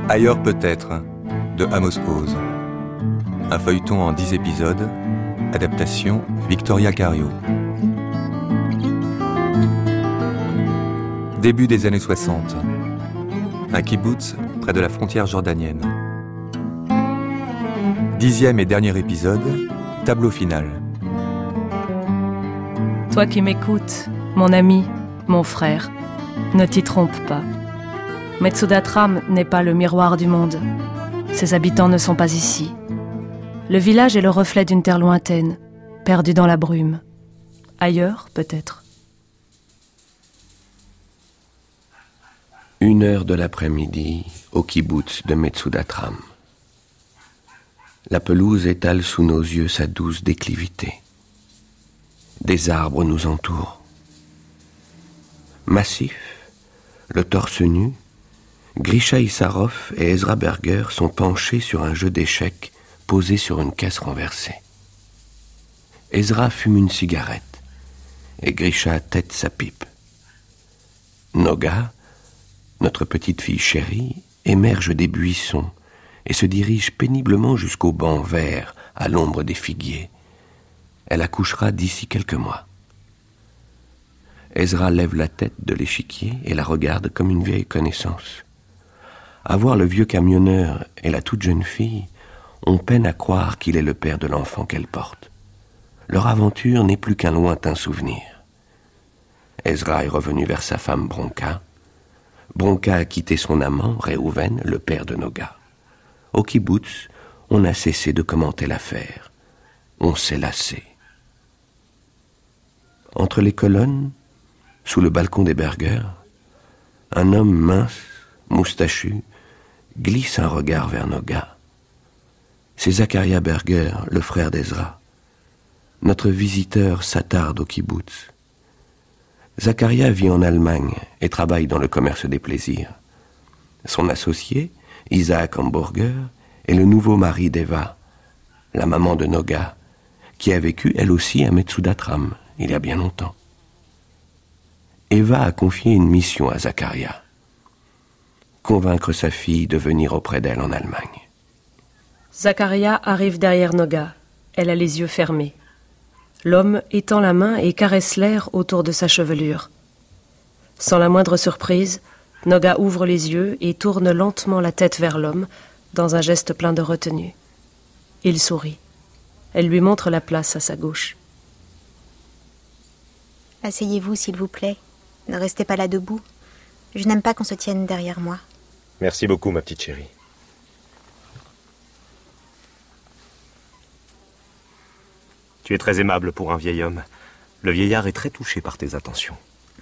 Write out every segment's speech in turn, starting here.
Ailleurs peut-être, de Amos Oz. Un feuilleton en 10 épisodes, adaptation Victoria Cario. Début des années 60. Un kibboutz près de la frontière jordanienne. 10e et dernier épisode, tableau final. Toi qui m'écoutes, mon ami, mon frère, ne t'y trompe pas. Metsudatram n'est pas le miroir du monde. Ses habitants ne sont pas ici. Le village est le reflet d'une terre lointaine, perdue dans la brume. Ailleurs, peut-être. 1h de l'après-midi, au kibboutz de Metsudatram. La pelouse étale sous nos yeux sa douce déclivité. Des arbres nous entourent. Massifs, le torse nu, Grisha Issarov et Ezra Berger sont penchés sur un jeu d'échecs posé sur une caisse renversée. Ezra fume une cigarette et Grisha tête sa pipe. Noga, notre petite fille chérie, émerge des buissons et se dirige péniblement jusqu'au banc vert à l'ombre des figuiers. Elle accouchera d'ici quelques mois. Ezra lève la tête de l'échiquier et la regarde comme une vieille connaissance. À voir le vieux camionneur et la toute jeune fille, on peine à croire qu'il est le père de l'enfant qu'elle porte. Leur aventure n'est plus qu'un lointain souvenir. Ezra est revenu vers sa femme Bronca. Bronca a quitté son amant, Reuven, le père de Noga. Au kibboutz, on a cessé de commenter l'affaire. On s'est lassé. Entre les colonnes, sous le balcon des Berger, un homme mince, moustachu, glisse un regard vers Noga. C'est Zakaria Berger, le frère d'Ezra. Notre visiteur s'attarde au kibboutz. Zakaria vit en Allemagne et travaille dans le commerce des plaisirs. Son associé, Isaac Hamburger, est le nouveau mari d'Eva, la maman de Noga, qui a vécu elle aussi à Metsudatram il y a bien longtemps. Eva a confié une mission à Zakaria. Convaincre sa fille de venir auprès d'elle en Allemagne. Zakaria arrive derrière Noga. Elle a les yeux fermés. L'homme étend la main et caresse l'air autour de sa chevelure. Sans la moindre surprise, Noga ouvre les yeux et tourne lentement la tête vers l'homme, dans un geste plein de retenue. Il sourit. Elle lui montre la place à sa gauche. Asseyez-vous, s'il vous plaît. Ne restez pas là debout. Je n'aime pas qu'on se tienne derrière moi. Merci beaucoup, ma petite chérie. Tu es très aimable pour un vieil homme. Le vieillard est très touché par tes attentions.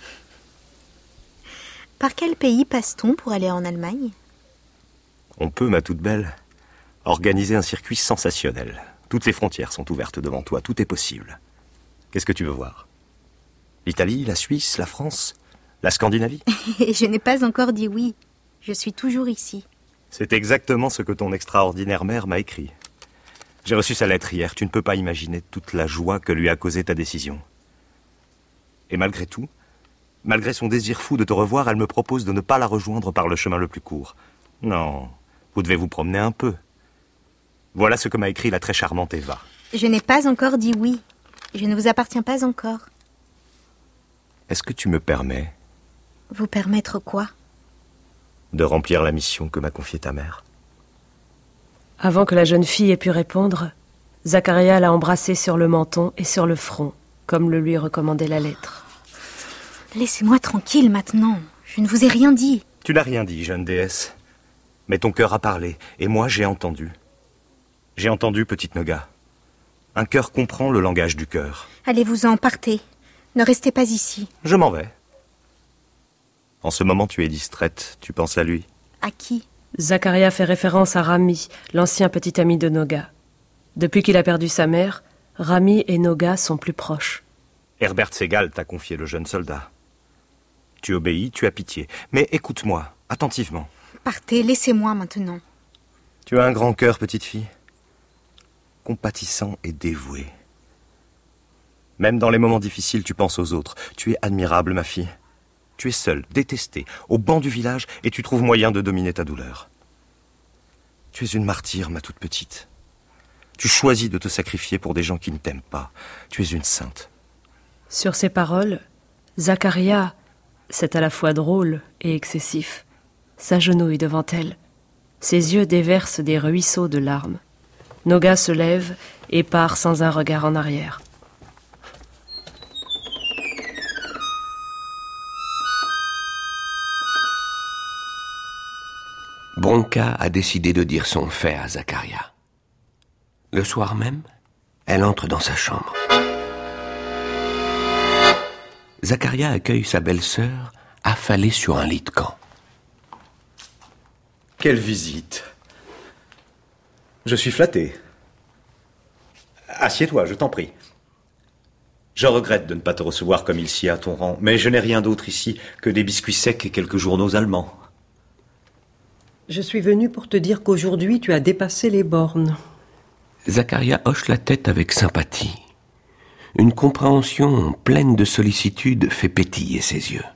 Par quel pays passe-t-on pour aller en Allemagne ? On peut, ma toute belle, organiser un circuit sensationnel. Toutes les frontières sont ouvertes devant toi, tout est possible. Qu'est-ce que tu veux voir ? L'Italie, la Suisse, la France, la Scandinavie ? Et je n'ai pas encore dit oui. Je suis toujours ici. C'est exactement ce que ton extraordinaire mère m'a écrit. J'ai reçu sa lettre hier. Tu ne peux pas imaginer toute la joie que lui a causée ta décision. Et malgré tout, malgré son désir fou de te revoir, elle me propose de ne pas la rejoindre par le chemin le plus court. Non, vous devez vous promener un peu. Voilà ce que m'a écrit la très charmante Eva. Je n'ai pas encore dit oui. Je ne vous appartiens pas encore. Est-ce que tu me permets ? Vous permettre quoi ? De remplir la mission que m'a confiée ta mère. Avant que la jeune fille ait pu répondre, Zakaria l'a embrassée sur le menton et sur le front, comme le lui recommandait la lettre. Laissez-moi tranquille maintenant. Je ne vous ai rien dit. Tu n'as rien dit, jeune déesse. Mais ton cœur a parlé, et moi j'ai entendu. J'ai entendu, petite Noga. Un cœur comprend le langage du cœur. Allez-vous-en, partez. Ne restez pas ici. Je m'en vais. En ce moment, tu es distraite. Tu penses à lui. À qui ? Zakaria fait référence à Rami, l'ancien petit ami de Noga. Depuis qu'il a perdu sa mère, Rami et Noga sont plus proches. Herbert Segal t'a confié le jeune soldat. Tu obéis, tu as pitié. Mais écoute-moi, attentivement. Partez, laissez-moi maintenant. Tu as un grand cœur, petite fille. Compatissant et dévoué. Même dans les moments difficiles, tu penses aux autres. Tu es admirable, ma fille. Tu es seule, détestée, au banc du village, et tu trouves moyen de dominer ta douleur. Tu es une martyre, ma toute petite. Tu choisis de te sacrifier pour des gens qui ne t'aiment pas. Tu es une sainte. Sur ces paroles, Zacharia, c'est à la fois drôle et excessif, s'agenouille devant elle. Ses yeux déversent des ruisseaux de larmes. Noga se lève et part sans un regard en arrière. Bronca a décidé de dire son fait à Zacharia. Le soir même, elle entre dans sa chambre. Zacharia accueille sa belle-sœur, affalée sur un lit de camp. Quelle visite! Je suis flatté. Assieds-toi, je t'en prie. Je regrette de ne pas te recevoir comme il s'y a à ton rang, mais je n'ai rien d'autre ici que des biscuits secs et quelques journaux allemands. Je suis venu pour te dire qu'aujourd'hui tu as dépassé les bornes. Zacharia hoche la tête avec sympathie. Une compréhension pleine de sollicitude fait pétiller ses yeux.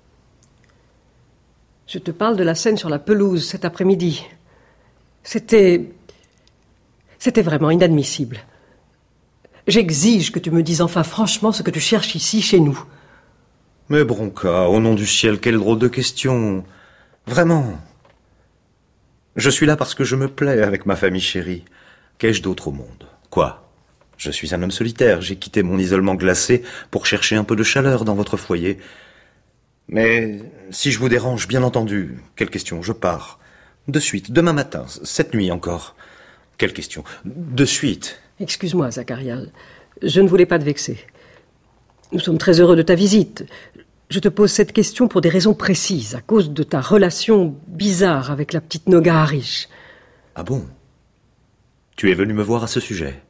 Je te parle de la scène sur la pelouse cet après-midi. C'était vraiment inadmissible. J'exige que tu me dises enfin franchement ce que tu cherches ici, chez nous. Mais Bronca, au nom du ciel, quelle drôle de question. Vraiment. Je suis là parce que je me plais avec ma famille chérie. Qu'ai-je d'autre au monde? Quoi? Je suis un homme solitaire. J'ai quitté mon isolement glacé pour chercher un peu de chaleur dans votre foyer. Mais si je vous dérange, bien entendu, quelle question? Je pars. De suite, demain matin, cette nuit encore. Quelle question? De suite. Excuse-moi, Zacharia. Je ne voulais pas te vexer. Nous sommes très heureux de ta visite. Je te pose cette question pour des raisons précises, à cause de ta relation bizarre avec la petite Noga Harish. Ah bon? Tu es venu me voir à ce sujet?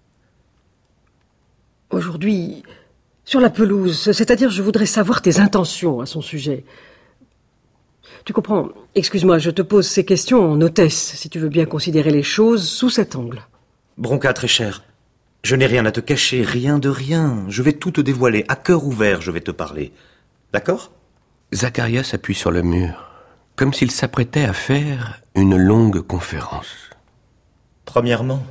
Aujourd'hui, sur la pelouse, c'est-à-dire je voudrais savoir tes intentions à son sujet. Tu comprends? Excuse-moi, je te pose ces questions en hôtesse, si tu veux bien considérer les choses sous cet angle. Bronca, très cher, je n'ai rien à te cacher, rien de rien. Je vais tout te dévoiler, à cœur ouvert je vais te parler. D'accord? Zacharia s'appuie sur le mur, comme s'il s'apprêtait à faire une longue conférence. Premièrement,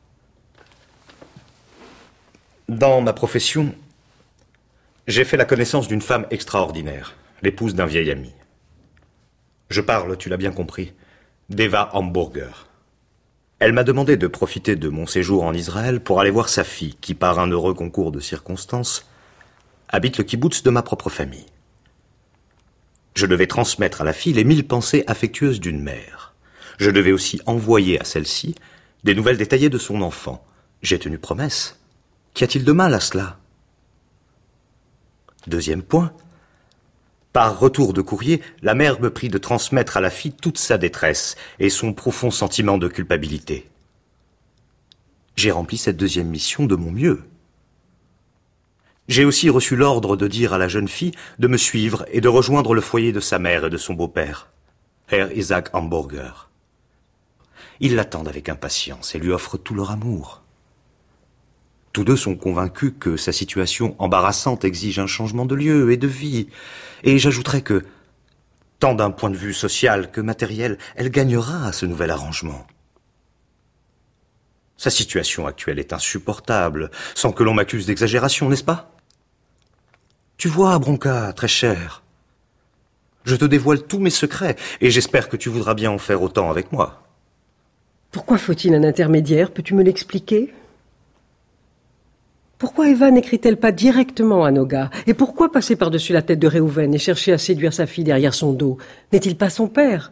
dans ma profession, j'ai fait la connaissance d'une femme extraordinaire, l'épouse d'un vieil ami. Je parle, tu l'as bien compris, d'Eva Hamburger. Elle m'a demandé de profiter de mon séjour en Israël pour aller voir sa fille, qui, par un heureux concours de circonstances, habite le kibboutz de ma propre famille. Je devais transmettre à la fille les 1000 pensées affectueuses d'une mère. Je devais aussi envoyer à celle-ci des nouvelles détaillées de son enfant. J'ai tenu promesse. Qu'y a-t-il de mal à cela? Deuxième point. Par retour de courrier, la mère me prie de transmettre à la fille toute sa détresse et son profond sentiment de culpabilité. J'ai rempli cette deuxième mission de mon mieux. J'ai aussi reçu l'ordre de dire à la jeune fille de me suivre et de rejoindre le foyer de sa mère et de son beau-père, Herr Isaac Hamburger. Ils l'attendent avec impatience et lui offrent tout leur amour. Tous deux sont convaincus que sa situation embarrassante exige un changement de lieu et de vie. Et j'ajouterais que, tant d'un point de vue social que matériel, elle gagnera à ce nouvel arrangement. Sa situation actuelle est insupportable, sans que l'on m'accuse d'exagération, n'est-ce pas? Tu vois, Bronca, très cher, je te dévoile tous mes secrets, et j'espère que tu voudras bien en faire autant avec moi. Pourquoi faut-il un intermédiaire? Peux-tu me l'expliquer? Pourquoi Eva n'écrit-elle pas directement à Noga? Et pourquoi passer par-dessus la tête de Réhouven et chercher à séduire sa fille derrière son dos? N'est-il pas son père?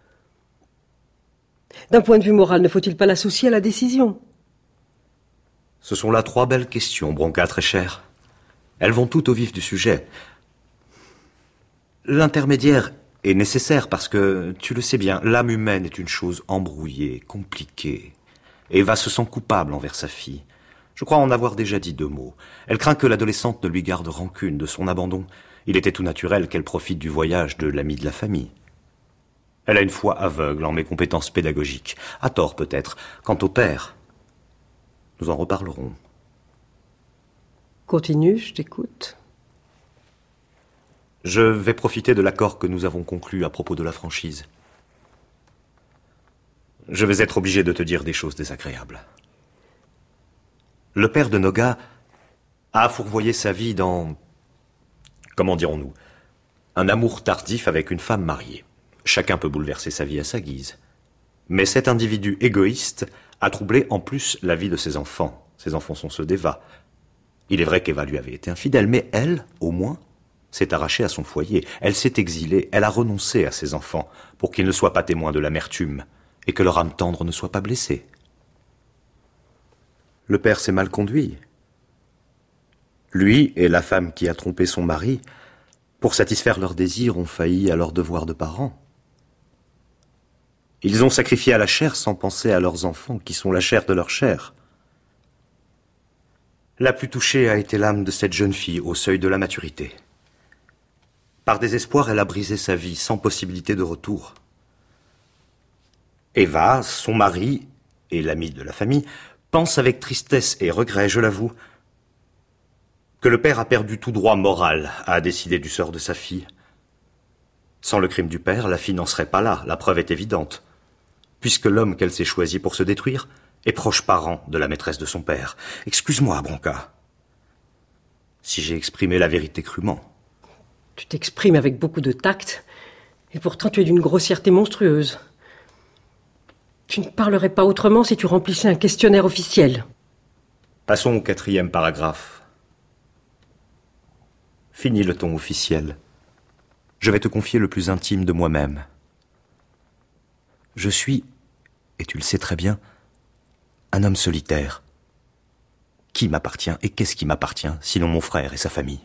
D'un point de vue moral, ne faut-il pas l'associer à la décision? Ce sont là 3 belles questions, Bronca, très cher. Elles vont toutes au vif du sujet. L'intermédiaire est nécessaire parce que, tu le sais bien, l'âme humaine est une chose embrouillée, compliquée. Eva se sent coupable envers sa fille. Je crois en avoir déjà dit 2 mots. Elle craint que l'adolescente ne lui garde rancune de son abandon. Il était tout naturel qu'elle profite du voyage de l'ami de la famille. Elle a une foi aveugle en mes compétences pédagogiques. À tort peut-être. Quant au père, nous en reparlerons. Continue, je t'écoute. Je vais profiter de l'accord que nous avons conclu à propos de la franchise. je vais être obligé de te dire des choses désagréables. Le père de Noga a fourvoyé sa vie dans, comment dirons-nous, un amour tardif avec une femme mariée. Chacun peut bouleverser sa vie à sa guise. Mais cet individu égoïste a troublé en plus la vie de ses enfants. Ses enfants sont ceux d'Eva. Il est vrai qu'Eva lui avait été infidèle, mais elle, au moins, s'est arrachée à son foyer. Elle s'est exilée, elle a renoncé à ses enfants pour qu'ils ne soient pas témoins de l'amertume et que leur âme tendre ne soit pas blessée. Le père s'est mal conduit. Lui et la femme qui a trompé son mari, pour satisfaire leurs désirs, ont failli à leur devoir de parents. Ils ont sacrifié à la chair sans penser à leurs enfants, qui sont la chair de leur chair. La plus touchée a été l'âme de cette jeune fille au seuil de la maturité. Par désespoir, elle a brisé sa vie, sans possibilité de retour. Eva, son mari et l'ami de la famille, pensent avec tristesse et regret, je l'avoue, que le père a perdu tout droit moral à décider du sort de sa fille. Sans le crime du père, la fille n'en serait pas là, la preuve est évidente, puisque l'homme qu'elle s'est choisi pour se détruire est proche parent de la maîtresse de son père. Excuse-moi, Bronca, si j'ai exprimé la vérité crûment. Tu t'exprimes avec beaucoup de tact, et pourtant tu es d'une grossièreté monstrueuse. Tu ne parlerais pas autrement si tu remplissais un questionnaire officiel. Passons au 4e paragraphe. Fini le ton officiel. Je vais te confier le plus intime de moi-même. Je suis, et tu le sais très bien, un homme solitaire. Qui m'appartient et qu'est-ce qui m'appartient, sinon mon frère et sa famille?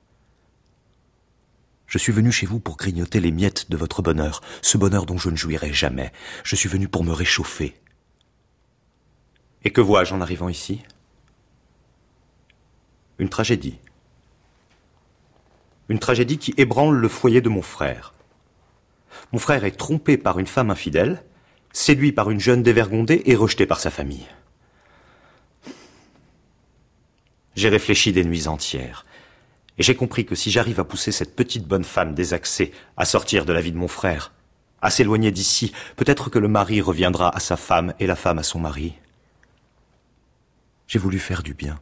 Je suis venu chez vous pour grignoter les miettes de votre bonheur, ce bonheur dont je ne jouirai jamais. Je suis venu pour me réchauffer. Et que vois-je en arrivant ici? Une tragédie. Une tragédie qui ébranle le foyer de mon frère. Mon frère est trompé par une femme infidèle, séduit par une jeune dévergondée et rejeté par sa famille. J'ai réfléchi des nuits entières. Et j'ai compris que si j'arrive à pousser cette petite bonne femme désaxée à sortir de la vie de mon frère, à s'éloigner d'ici, peut-être que le mari reviendra à sa femme et la femme à son mari. J'ai voulu faire du bien.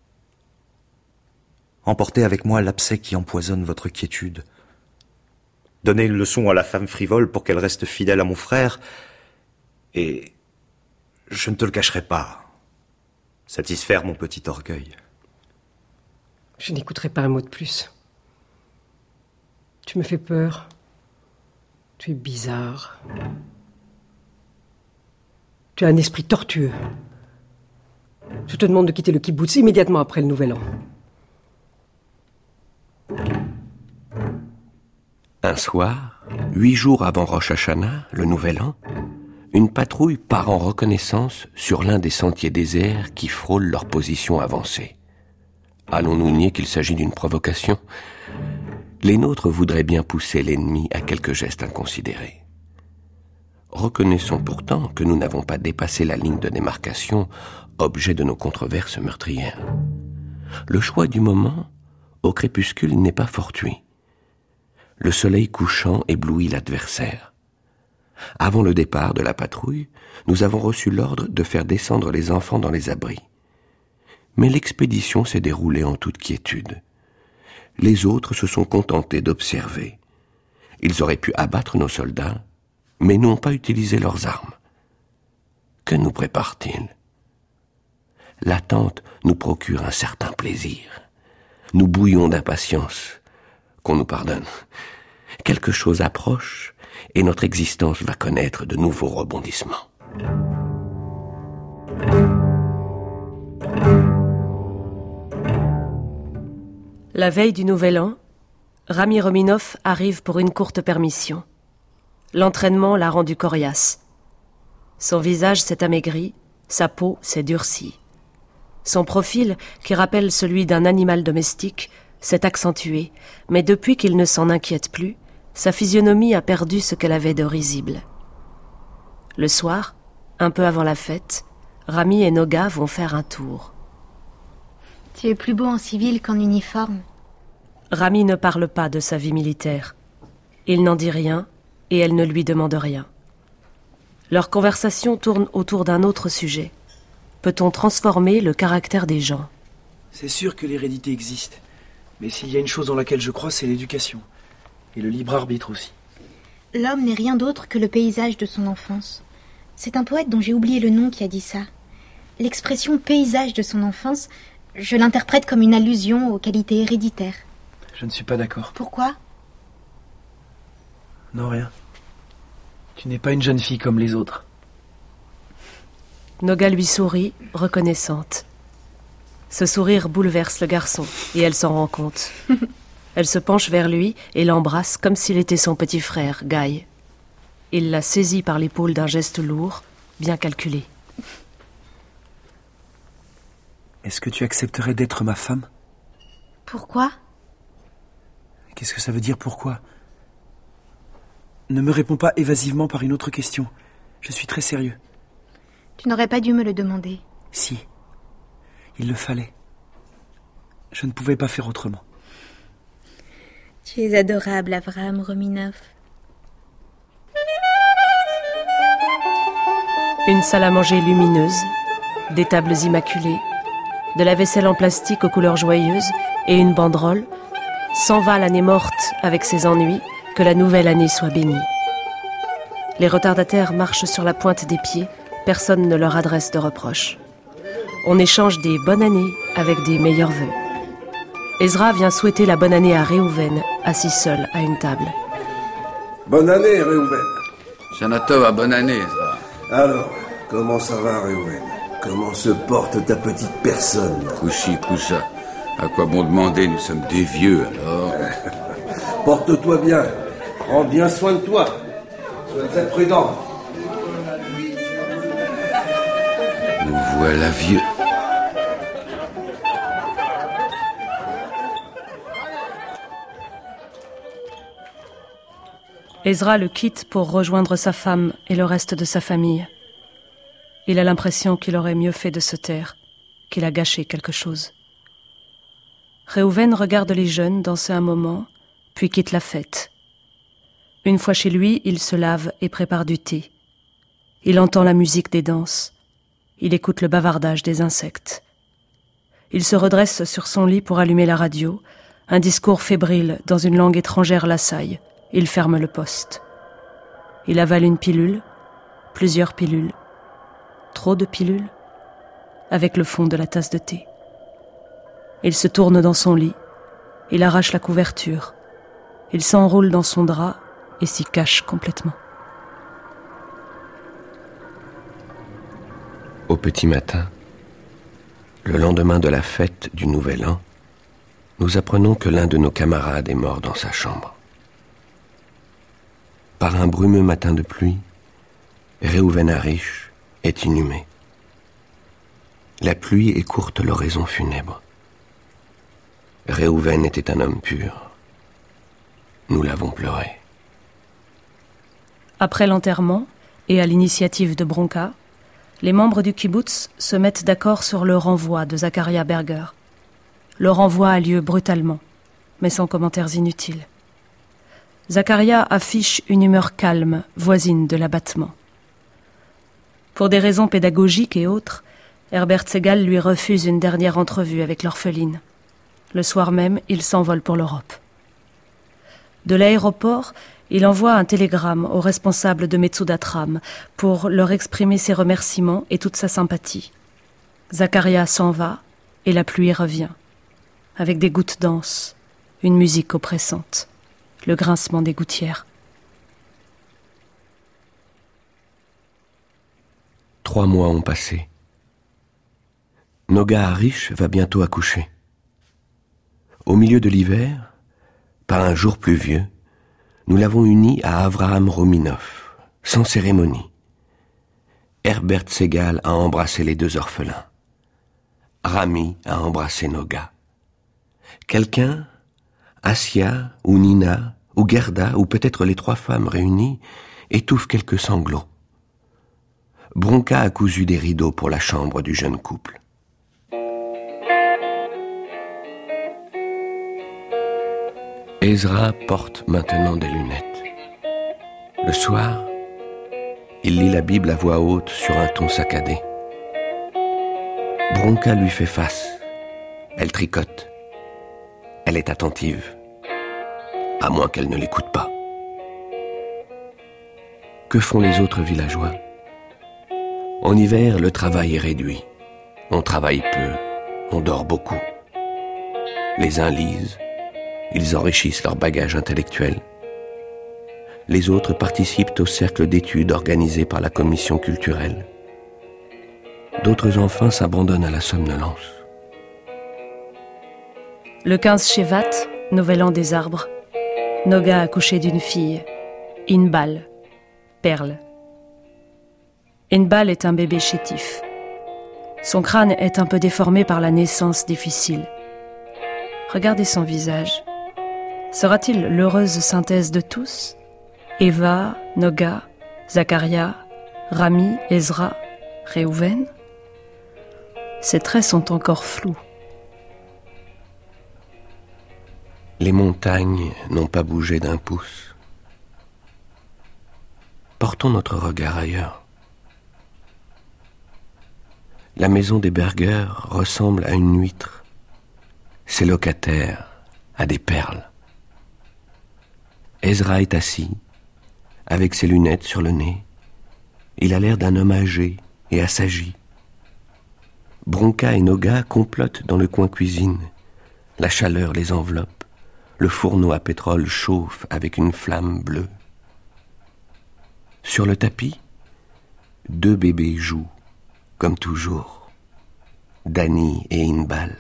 Emporter avec moi l'abcès qui empoisonne votre quiétude. Donner une leçon à la femme frivole pour qu'elle reste fidèle à mon frère. Et je ne te le cacherai pas, satisfaire mon petit orgueil. Je n'écouterai pas un mot de plus. Tu me fais peur. Tu es bizarre. Tu as un esprit tortueux. Je te demande de quitter le kibboutz immédiatement après le Nouvel An. Un soir, 8 jours avant Rosh Hashanah, le Nouvel An, une patrouille part en reconnaissance sur l'un des sentiers déserts qui frôlent leur position avancée. Allons-nous nier qu'il s'agit d'une provocation? Les nôtres voudraient bien pousser l'ennemi à quelques gestes inconsidérés. Reconnaissons pourtant que nous n'avons pas dépassé la ligne de démarcation, objet de nos controverses meurtrières. Le choix du moment, au crépuscule, n'est pas fortuit. Le soleil couchant éblouit l'adversaire. Avant le départ de la patrouille, nous avons reçu l'ordre de faire descendre les enfants dans les abris. Mais l'expédition s'est déroulée en toute quiétude. Les autres se sont contentés d'observer. Ils auraient pu abattre nos soldats, mais n'ont pas utilisé leurs armes. Que nous prépare-t-il? L'attente nous procure un certain plaisir. Nous bouillons d'impatience. Qu'on nous pardonne. Quelque chose approche et notre existence va connaître de nouveaux rebondissements. La veille du Nouvel An, Rami Rominov arrive pour une courte permission. L'entraînement l'a rendu coriace. Son visage s'est amaigri, sa peau s'est durcie. Son profil, qui rappelle celui d'un animal domestique, s'est accentué, mais depuis qu'il ne s'en inquiète plus, sa physionomie a perdu ce qu'elle avait de risible. Le soir, un peu avant la fête, Rami et Noga vont faire un tour. Tu es plus beau en civil qu'en uniforme. Rami ne parle pas de sa vie militaire. Il n'en dit rien et elle ne lui demande rien. Leur conversation tourne autour d'un autre sujet. Peut-on transformer le caractère des gens ? C'est sûr que l'hérédité existe. Mais s'il y a une chose dans laquelle je crois, c'est l'éducation. Et le libre arbitre aussi. L'homme n'est rien d'autre que le paysage de son enfance. C'est un poète dont j'ai oublié le nom qui a dit ça. L'expression paysage de son enfance, je l'interprète comme une allusion aux qualités héréditaires. Je ne suis pas d'accord. Pourquoi ? Non, rien. Tu n'es pas une jeune fille comme les autres. Noga lui sourit, reconnaissante. Ce sourire bouleverse le garçon, et elle s'en rend compte. Elle se penche vers lui et l'embrasse comme s'il était son petit frère, Guy. Il la saisit par l'épaule d'un geste lourd, bien calculé. Est-ce que tu accepterais d'être ma femme ? Pourquoi ? Qu'est-ce que ça veut dire, pourquoi ? Ne me réponds pas évasivement par une autre question. Je suis très sérieux. Tu n'aurais pas dû me le demander. Si. Il le fallait. Je ne pouvais pas faire autrement. Tu es adorable, Avraham Rominov. Une salle à manger lumineuse, des tables immaculées, de la vaisselle en plastique aux couleurs joyeuses et une banderole. S'en va l'année morte avec ses ennuis, que la nouvelle année soit bénie. Les retardataires marchent sur la pointe des pieds, personne ne leur adresse de reproches. On échange des bonnes années avec des meilleurs vœux. Ezra vient souhaiter la bonne année à Réhouven, assis seul à une table. Bonne année, Réhouven. Shana Tova, bonne année, Ezra. Alors, comment ça va, Réhouven? Comment se porte ta petite personne? Couchi, coucha. À quoi bon demander, nous sommes des vieux, alors. Porte-toi bien. Prends bien soin de toi. Sois très prudent. Nous voilà vieux. Ezra le quitte pour rejoindre sa femme et le reste de sa famille. Il a l'impression qu'il aurait mieux fait de se taire, qu'il a gâché quelque chose. Réhouven regarde les jeunes danser un moment, puis quitte la fête. Une fois chez lui, il se lave et prépare du thé. Il entend la musique des danses. Il écoute le bavardage des insectes. Il se redresse sur son lit pour allumer la radio. Un discours fébrile dans une langue étrangère l'assaille. Il ferme le poste. Il avale une pilule, plusieurs pilules. Trop de pilules, avec le fond de la tasse de thé. Il se tourne dans son lit. Il arrache la couverture. Il s'enroule dans son drap et s'y cache complètement. Au petit matin, le lendemain de la fête du Nouvel An, nous apprenons que l'un de nos camarades est mort dans sa chambre. Par un brumeux matin de pluie, Réhouven Harish est inhumé. La pluie écourte l'oraison funèbre. Réhouven était un homme pur. Nous l'avons pleuré. Après l'enterrement, et à l'initiative de Bronka, les membres du kibbutz se mettent d'accord sur le renvoi de Zakaria Berger. Le renvoi a lieu brutalement, mais sans commentaires inutiles. Zakaria affiche une humeur calme, voisine de l'abattement. Pour des raisons pédagogiques et autres, Herbert Segal lui refuse une dernière entrevue avec l'orpheline. Le soir même, il s'envole pour l'Europe. De l'aéroport, il envoie un télégramme aux responsables de Metsudatram pour leur exprimer ses remerciements et toute sa sympathie. Zakaria s'en va et la pluie revient, avec des gouttes denses, une musique oppressante, le grincement des gouttières. 3 mois ont passé. Noga Harish va bientôt accoucher. Au milieu de l'hiver, par un jour pluvieux, nous l'avons unie à Avraham Rominov, sans cérémonie. Herbert Segal a embrassé les 2 orphelins. Rami a embrassé Noga. Quelqu'un, Assia ou Nina ou Gerda ou peut-être les 3 femmes réunies, étouffe quelques sanglots. Bronka a cousu des rideaux pour la chambre du jeune couple. Ezra porte maintenant des lunettes. Le soir, Il lit la Bible à voix haute sur un ton saccadé. Bronca lui fait face. Elle tricote. Elle est attentive. À moins qu'elle ne l'écoute pas. Que font les autres villageois? En hiver, le travail est réduit. On travaille peu, on dort beaucoup. Les uns lisent, ils enrichissent leur bagage intellectuel. Les autres participent au cercle d'études organisé par la commission culturelle. D'autres enfants s'abandonnent à la somnolence. Le 15 Shevat, nouvel an des arbres, Noga a accouché d'une fille, Inbal, Perle. Inbal est un bébé chétif. Son crâne est un peu déformé par la naissance difficile. Regardez son visage. Sera-t-il l'heureuse synthèse de tous? Eva, Noga, Zacharia, Rami, Ezra, Réhouven? Ses traits sont encore flous. Les montagnes n'ont pas bougé d'un pouce. Portons notre regard ailleurs. La maison des Berger ressemble à une huître. Ses locataires à des perles. Ezra est assis, avec ses lunettes sur le nez. Il a l'air d'un homme âgé et assagi. Bronca et Noga complotent dans le coin cuisine. La chaleur les enveloppe. Le fourneau à pétrole chauffe avec une flamme bleue. Sur le tapis, 2 bébés jouent, comme toujours. Dani et Inbal.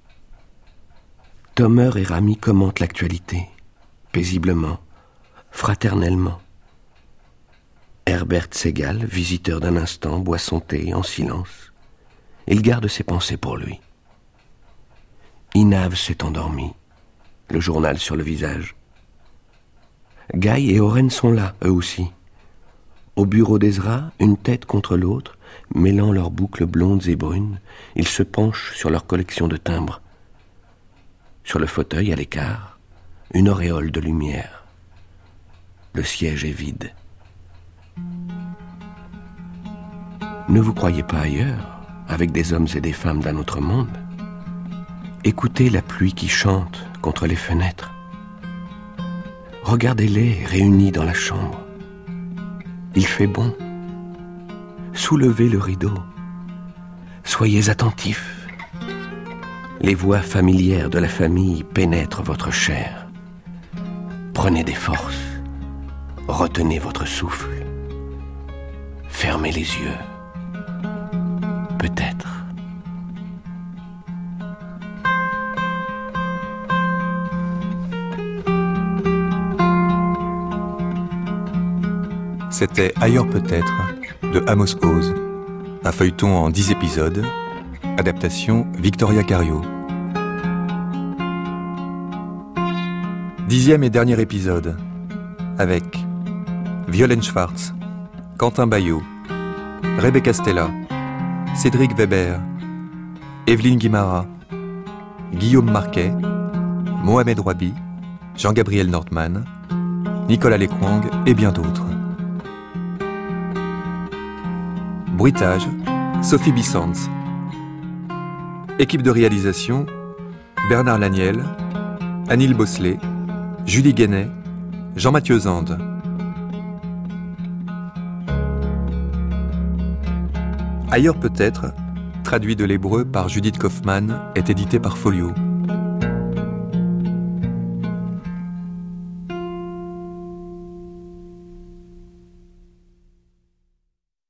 Tomer et Rami commentent l'actualité, paisiblement, fraternellement. Herbert s'égale, visiteur d'un instant, boit son thé en silence. Il garde ses pensées pour lui. Inav s'est endormi, le journal sur le visage. Guy et Oren sont là, eux aussi. Au bureau d'Ezra, une tête contre l'autre, mêlant leurs boucles blondes et brunes, ils se penchent sur leur collection de timbres. Sur le fauteuil, à l'écart, une auréole de lumière. Le siège est vide. Ne vous croyez pas ailleurs, avec des hommes et des femmes d'un autre monde. Écoutez la pluie qui chante contre les fenêtres. Regardez-les réunis dans la chambre. Il fait bon. Soulevez le rideau. Soyez attentifs. Les voix familières de la famille pénètrent votre chair. Prenez des forces. Retenez votre souffle. Fermez les yeux. Peut-être. C'était Ailleurs peut-être de Amos Oz, un feuilleton en 10 épisodes, adaptation Victoria Cario. 10e et dernier épisode, avec Violaine Schwartz, Quentin Bayot, Rebecca Stella, Cédric Weber, Evelyne Guimara, Guillaume Marquet, Mohamed Rouabi, Jean-Gabriel Nordman, Nicolas Lekwang et bien d'autres. Bruitage, Sophie Bissans. Équipe de réalisation, Bernard Laniel, Anil Bosselet, Julie Guénet, Jean-Mathieu Zande. Ailleurs peut-être, traduit de l'hébreu par Judith Kaufmann, est édité par Folio.